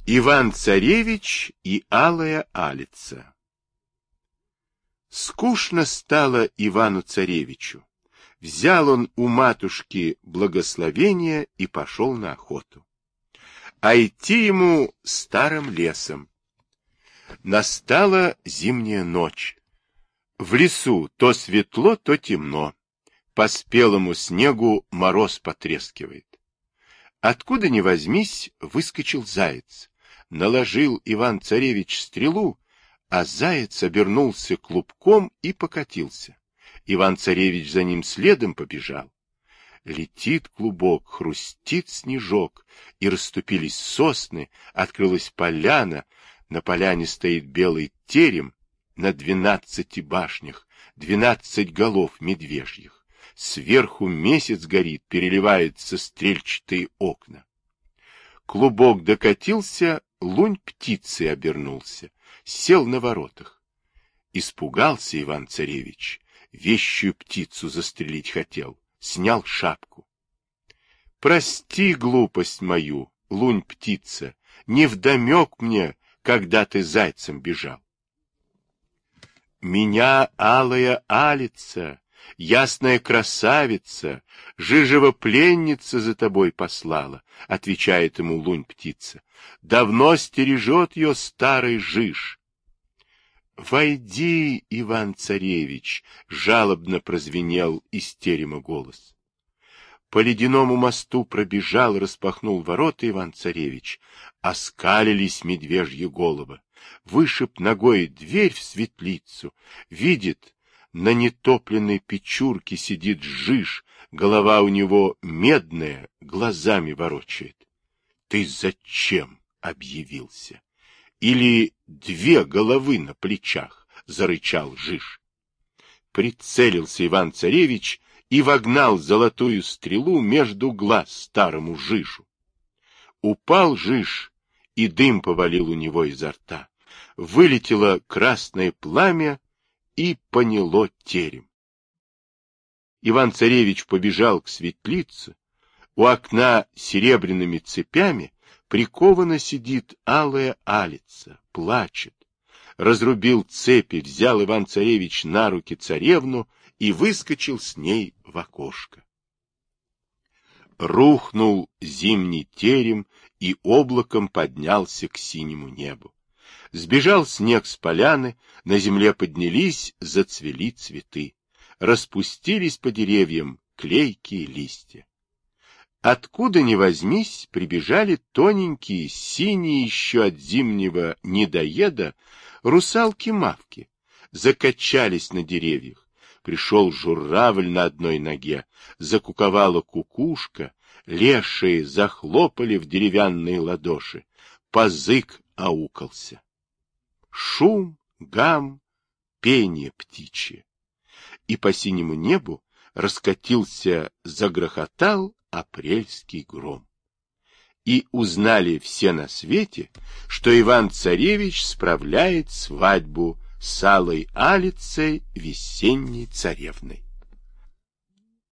Иван-царевич и алая Алица. Скучно стало Ивану-царевичу. Взял он у матушки благословение и пошел на охоту. А идти ему старым лесом. Настала зимняя ночь. В лесу то светло, то темно. По спелому снегу мороз потрескивает. Откуда ни возьмись, выскочил заяц. Наложил Иван-царевич стрелу, а заяц обернулся клубком и покатился. Иван-царевич за ним следом побежал. Летит клубок, хрустит снежок, и расступились сосны, открылась поляна, на поляне стоит белый терем, на 12 башнях 12 голов медвежьих. Сверху месяц горит, переливаются стрельчатые окна. Клубок докатился, лунь птицей обернулся, сел на воротах. Испугался Иван-царевич, вещую птицу застрелить хотел, снял шапку. Прости глупость мою, лунь-птица, невдомек мне, когда ты зайцем бежал. Меня алая Алица, ясная красавица, жижева пленница за тобой послала, отвечает ему лунь-птица. Давно стережет ее старый жиж. Войди, Иван-царевич, жалобно прозвенел из терема голос. По ледяному мосту пробежал, распахнул ворота Иван-царевич. Оскалились медвежьи головы. Вышиб ногой дверь в светлицу. Видит, на нетопленной печурке сидит жиж, голова у него медная, глазами ворочает. Ты зачем объявился? Или 2 головы на плечах, зарычал жиж. Прицелился Иван-царевич и вогнал золотую стрелу между глаз старому жижу. Упал жиж, и дым повалил у него изо рта. Вылетело красное пламя и поняло терем. Иван-царевич побежал к светлице. У окна серебряными цепями прикована сидит алая Алица, плачет. Разрубил цепи, взял Иван-царевич на руки царевну и выскочил с ней в окошко. Рухнул зимний терем и облаком поднялся к синему небу. Сбежал снег с поляны, на земле поднялись, зацвели цветы. Распустились по деревьям клейкие листья. Откуда ни возьмись, прибежали тоненькие, синие еще от зимнего недоеда, русалки-мавки. Закачались на деревьях. Пришел журавль на одной ноге, закуковала кукушка, лешие захлопали в деревянные ладоши, пазык аукался. Шум, гам, пение птичье. И по синему небу раскатился, загрохотал апрельский гром. И узнали все на свете, что Иван-царевич справляет свадьбу с алой Алицей, весенней царевной.